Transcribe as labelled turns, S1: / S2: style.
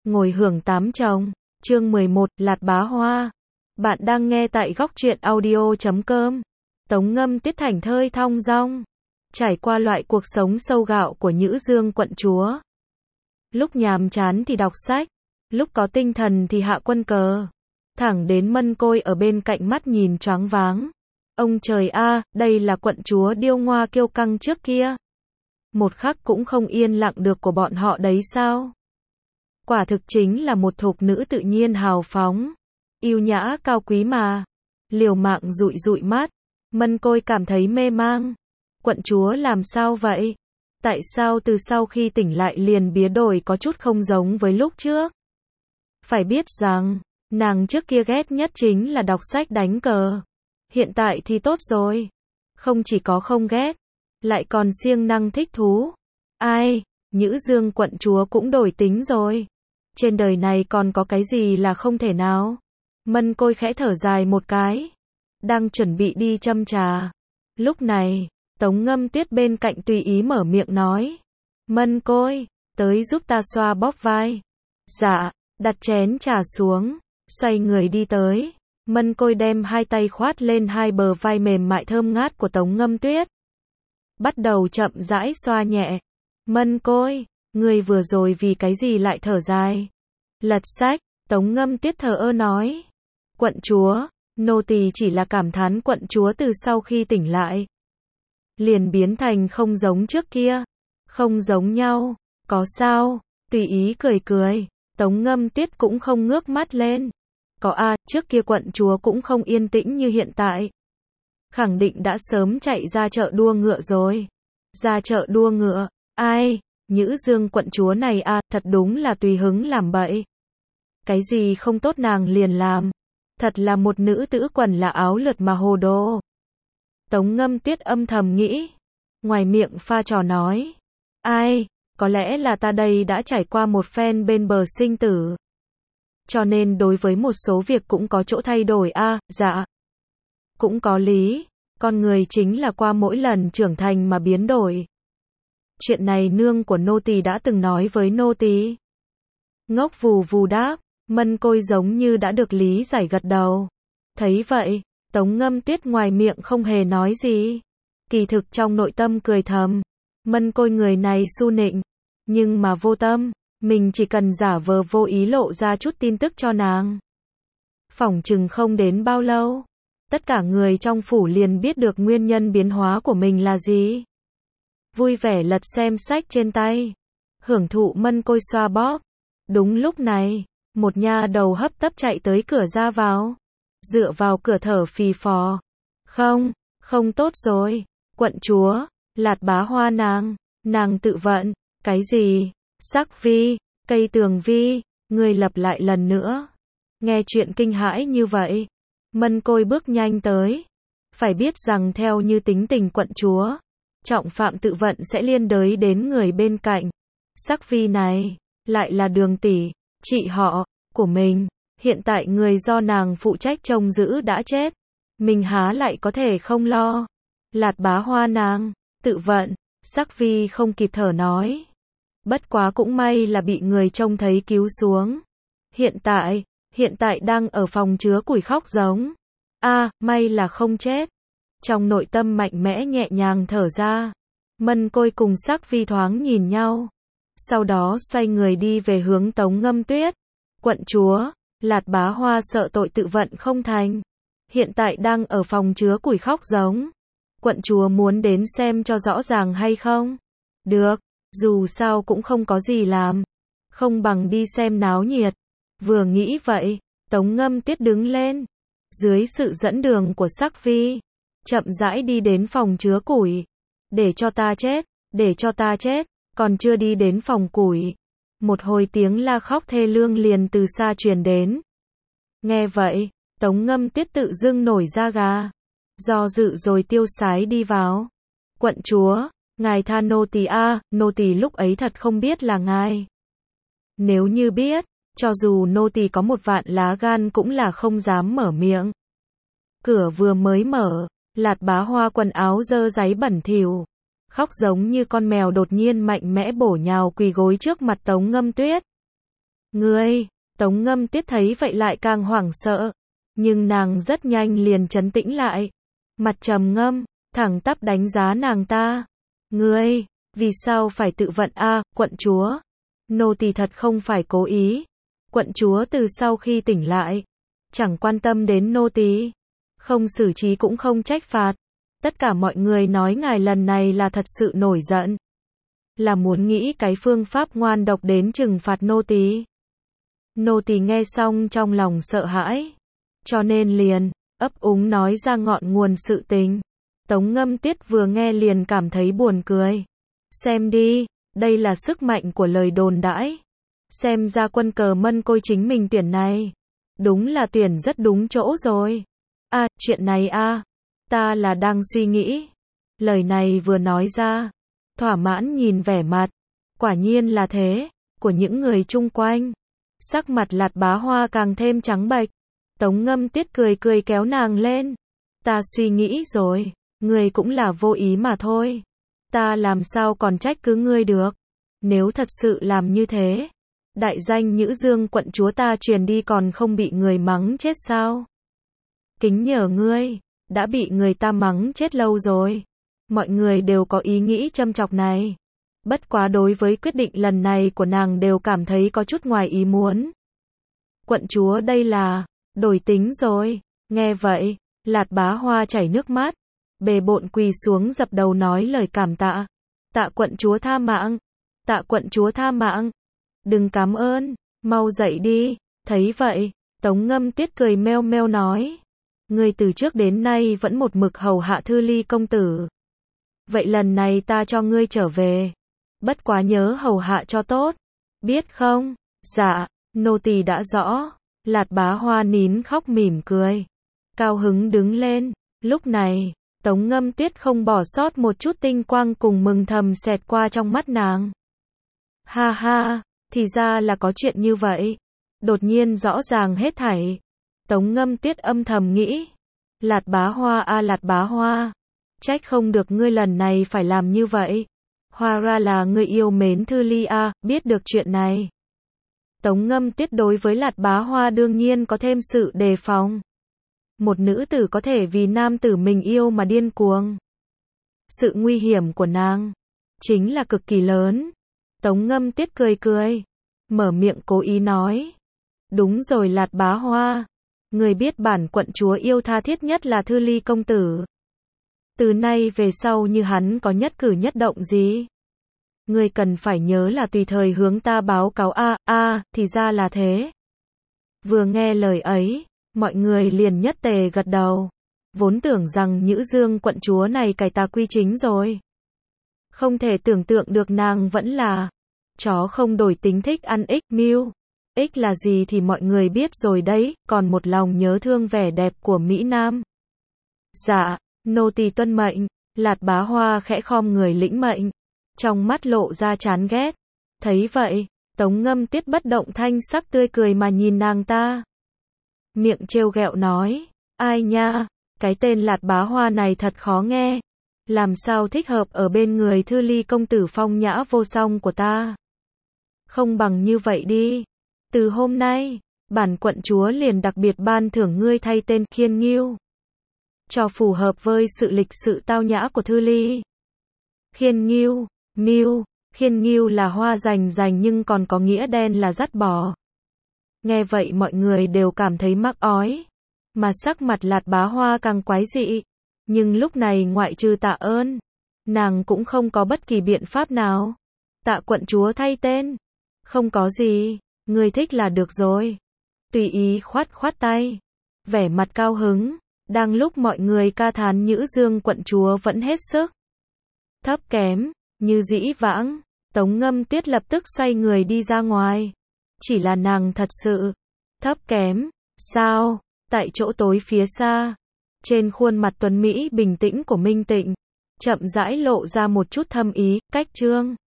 S1: ngồi hưởng tám chồng. Chương 11, Lạt Bá Hoa. Bạn đang nghe tại góc truyện audio.com. Tống Ngâm Tuyết thảnh thơi thong dong, trải qua loại cuộc sống sâu gạo của Nhữ Dương quận chúa. Lúc nhàm chán thì đọc sách, lúc có tinh thần thì hạ quân cờ. Thẳng đến Mân Côi ở bên cạnh mắt nhìn choáng váng. Ông trời a, đây là quận chúa điêu ngoa kiêu căng trước kia. Một khắc cũng không yên lặng được của bọn họ đấy sao? Quả thực chính là một thục nữ tự nhiên hào phóng, yêu nhã cao quý mà. Liều mạng dụi dụi mắt, Mân Côi cảm thấy mê mang. Quận chúa làm sao vậy? Tại sao từ sau khi tỉnh lại liền biến đổi có chút không giống với lúc trước? Phải biết rằng, nàng trước kia ghét nhất chính là đọc sách đánh cờ. Hiện tại thì tốt rồi. Không chỉ có không ghét, lại còn siêng năng thích thú. Ai, Nhữ Dương quận chúa cũng đổi tính rồi. Trên đời này còn có cái gì là không thể nào? Mân Côi khẽ thở dài một cái, đang chuẩn bị đi châm trà. Lúc này, Tống Ngâm Tuyết bên cạnh tùy ý mở miệng nói. Mân Côi, tới giúp ta xoa bóp vai. Dạ, đặt chén trà xuống, xoay người đi tới. Mân Côi đem hai tay khoát lên hai bờ vai mềm mại thơm ngát của Tống Ngâm Tuyết. Bắt đầu chậm rãi xoa nhẹ. Mân Côi, người vừa rồi vì cái gì lại thở dài? Lật sách, Tống Ngâm Tuyết thờ ơ nói. Quận chúa, nô tỳ chỉ là cảm thán quận chúa từ sau khi tỉnh lại liền biến thành không giống trước kia. Không giống nhau, có sao? Tùy ý cười cười, Tống Ngâm Tuyết cũng không ngước mắt lên. Có a, trước kia quận chúa cũng không yên tĩnh như hiện tại. Khẳng định đã sớm chạy ra chợ đua ngựa rồi. Ra chợ đua ngựa, ai? Nhữ Dương quận chúa này a, thật đúng là tùy hứng làm bậy. Cái gì không tốt nàng liền làm. Thật là một nữ tử quần là áo lượt mà hồ đồ. Tống Ngâm Tuyết âm thầm nghĩ. Ngoài miệng pha trò nói. Ai, có lẽ là ta đây đã trải qua một phen bên bờ sinh tử. Cho nên đối với một số việc cũng có chỗ thay đổi a, dạ. Cũng có lý, con người chính là qua mỗi lần trưởng thành mà biến đổi. Chuyện này nương của nô tỳ đã từng nói với nô tỳ. Ngốc vù vù đáp, Mân Côi giống như đã được lý giải gật đầu. Thấy vậy, Tống Ngâm Tuyết ngoài miệng không hề nói gì. Kỳ thực trong nội tâm cười thầm. Mân Côi người này su nịnh, nhưng mà vô tâm. Mình chỉ cần giả vờ vô ý lộ ra chút tin tức cho nàng. Phỏng chừng không đến bao lâu, tất cả người trong phủ liền biết được nguyên nhân biến hóa của mình là gì. Vui vẻ lật xem sách trên tay, hưởng thụ Mân Côi xoa bóp. Đúng lúc này, một nha đầu hấp tấp chạy tới cửa ra vào, dựa vào cửa thở phì phò. Không tốt rồi, quận chúa, Lạt Bá Hoa nàng tự vận. Cái gì? Sắc vi, cây tường vi, người lặp lại lần nữa. Nghe chuyện kinh hãi như vậy, Mân Côi bước nhanh tới. Phải biết rằng theo như tính tình quận chúa, trọng phạm tự vận sẽ liên đới đến người bên cạnh. Sắc vi này, lại là Đường tỷ, chị họ của mình. Hiện tại người do nàng phụ trách trông giữ đã chết. Mình há lại có thể không lo. Lạt Bá Hoa nàng, tự vận, Sắc vi không kịp thở nói. Bất quá cũng may là bị người trông thấy cứu xuống. Hiện tại đang ở phòng chứa củi khóc giống. A, may là không chết. Trong nội tâm mạnh mẽ nhẹ nhàng thở ra. Mân Côi cùng Sắc vi thoáng nhìn nhau. Sau đó xoay người đi về hướng Tống Ngâm Tuyết. Quận chúa, Lạt Bá Hoa sợ tội tự vận không thành. Hiện tại đang ở phòng chứa củi khóc giống. Quận chúa muốn đến xem cho rõ ràng hay không? Được. Dù sao cũng không có gì làm, không bằng đi xem náo nhiệt. Vừa nghĩ vậy, Tống Ngâm Tuyết đứng lên, dưới sự dẫn đường của Sắc vi, chậm rãi đi đến phòng chứa củi. Để cho ta chết, còn chưa đi đến phòng củi, một hồi tiếng la khóc thê lương liền từ xa truyền đến. Nghe vậy, Tống Ngâm Tuyết tự dưng nổi da gà, do dự rồi tiêu sái đi vào. Quận chúa, ngài tha nô tỳ a, nô tỳ lúc ấy thật không biết là ngài. Nếu như biết, cho dù nô tỳ có một vạn lá gan cũng là không dám mở miệng. Cửa vừa mới mở, Lạt Bá Hoa quần áo dơ dáy bẩn thỉu, khóc giống như con mèo đột nhiên mạnh mẽ bổ nhào quỳ gối trước mặt Tống Ngâm Tuyết. Ngươi, Tống Ngâm Tuyết thấy vậy lại càng hoảng sợ. Nhưng nàng rất nhanh liền trấn tĩnh lại. Mặt trầm ngâm, thẳng tắp đánh giá nàng ta. Ngươi, vì sao phải tự vận a, quận chúa? Nô tỳ thật không phải cố ý. Quận chúa từ sau khi tỉnh lại, chẳng quan tâm đến nô tỳ, không xử trí cũng không trách phạt. Tất cả mọi người nói ngài lần này là thật sự nổi giận, là muốn nghĩ cái phương pháp ngoan độc đến trừng phạt nô tỳ. Nô tỳ nghe xong trong lòng sợ hãi, cho nên liền ấp úng nói ra ngọn nguồn sự tình. Tống Ngâm Tuyết vừa nghe liền cảm thấy buồn cười. Xem đi, đây là sức mạnh của lời đồn đãi. Xem ra quân cờ mân côi chính mình tuyển này, đúng là tuyển rất đúng chỗ rồi. À, chuyện này à, ta là đang suy nghĩ. Lời này vừa nói ra, thỏa mãn nhìn vẻ mặt, quả nhiên là thế, của những người chung quanh. Sắc mặt Lạt Bá Hoa càng thêm trắng bệch. Tống Ngâm Tuyết cười cười kéo nàng lên. Ta suy nghĩ rồi, ngươi cũng là vô ý mà thôi. Ta làm sao còn trách cứ ngươi được. Nếu thật sự làm như thế, đại danh Nhữ Dương quận chúa ta truyền đi còn không bị người mắng chết sao? Kính nhờ ngươi, đã bị người ta mắng chết lâu rồi. Mọi người đều có ý nghĩ châm chọc này. Bất quá đối với quyết định lần này của nàng đều cảm thấy có chút ngoài ý muốn. Quận chúa đây là đổi tính rồi. Nghe vậy, Lạt Bá Hoa chảy nước mắt, bề bộn quỳ xuống dập đầu nói lời cảm tạ. Tạ quận chúa tha mạng. Tạ quận chúa tha mạng. Đừng cảm ơn, mau dậy đi. Thấy vậy, Tống Ngâm Tuyết cười meo meo nói. Ngươi từ trước đến nay vẫn một mực hầu hạ Thư Ly công tử. Vậy lần này ta cho ngươi trở về. Bất quá nhớ hầu hạ cho tốt. Biết không? Dạ, nô tỳ đã rõ. Lạt Bá Hoa nín khóc mỉm cười. Cao hứng đứng lên. Lúc này, Tống Ngâm Tuyết không bỏ sót một chút tinh quang cùng mừng thầm xẹt qua trong mắt nàng. Ha ha, thì ra là có chuyện như vậy. Đột nhiên rõ ràng hết thảy. Tống Ngâm Tuyết âm thầm nghĩ. Lạt Bá Hoa a Lạt Bá Hoa. Trách không được ngươi lần này phải làm như vậy. Hóa ra là ngươi yêu mến Thư Ly a, biết được chuyện này. Tống Ngâm Tuyết đối với Lạt Bá Hoa đương nhiên có thêm sự đề phòng. Một nữ tử có thể vì nam tử mình yêu mà điên cuồng. Sự nguy hiểm của nàng chính là cực kỳ lớn. Tống Ngâm Tuyết cười cười, mở miệng cố ý nói. Đúng rồi Lạt Bá Hoa. Người biết bản quận chúa yêu tha thiết nhất là Thư Ly công tử. Từ nay về sau như hắn có nhất cử nhất động gì, người cần phải nhớ là tùy thời hướng ta báo cáo thì ra là thế. Vừa nghe lời ấy, mọi người liền nhất tề gật đầu. Vốn tưởng rằng Nhữ Dương quận chúa này cải tà quy chính rồi. Không thể tưởng tượng được nàng vẫn là chó không đổi tính thích ăn ích mưu. Ích là gì thì mọi người biết rồi đấy, còn một lòng nhớ thương vẻ đẹp của Mỹ Nam. Dạ, nô tỳ tuân mệnh. Lạt Bá Hoa khẽ khom người lĩnh mệnh, trong mắt lộ ra chán ghét. Thấy vậy, Tống Ngâm Tuyết bất động thanh sắc tươi cười mà nhìn nàng ta. Miệng trêu ghẹo nói, ai nha, cái tên Lạt Bá Hoa này thật khó nghe. Làm sao thích hợp ở bên người Thư Ly công tử phong nhã vô song của ta. Không bằng như vậy đi. Từ hôm nay, bản quận chúa liền đặc biệt ban thưởng ngươi thay tên Khiên Nghiêu. Cho phù hợp với sự lịch sự tao nhã của Thư Ly. Khiên Nghiêu, Miêu, Khiên Nghiêu là hoa rành rành nhưng còn có nghĩa đen là dắt bò. Nghe vậy mọi người đều cảm thấy mắc ói. Mà sắc mặt Lạt Bá Hoa càng quái dị. Nhưng lúc này ngoại trừ tạ ơn, nàng cũng không có bất kỳ biện pháp nào. Tạ quận chúa thay tên. Không có gì, người thích là được rồi. Tùy ý khoát khoát tay. Vẻ mặt cao hứng. Đang lúc mọi người ca thán Nhữ Dương quận chúa vẫn hết sức thấp kém, như dĩ vãng, Tống Ngâm Tuyết lập tức xoay người đi ra ngoài. Chỉ là nàng thật sự thấp kém, sao? Tại chỗ tối phía xa, trên khuôn mặt tuấn mỹ bình tĩnh của Minh Tịnh, chậm rãi lộ ra một chút thâm ý, cách chương.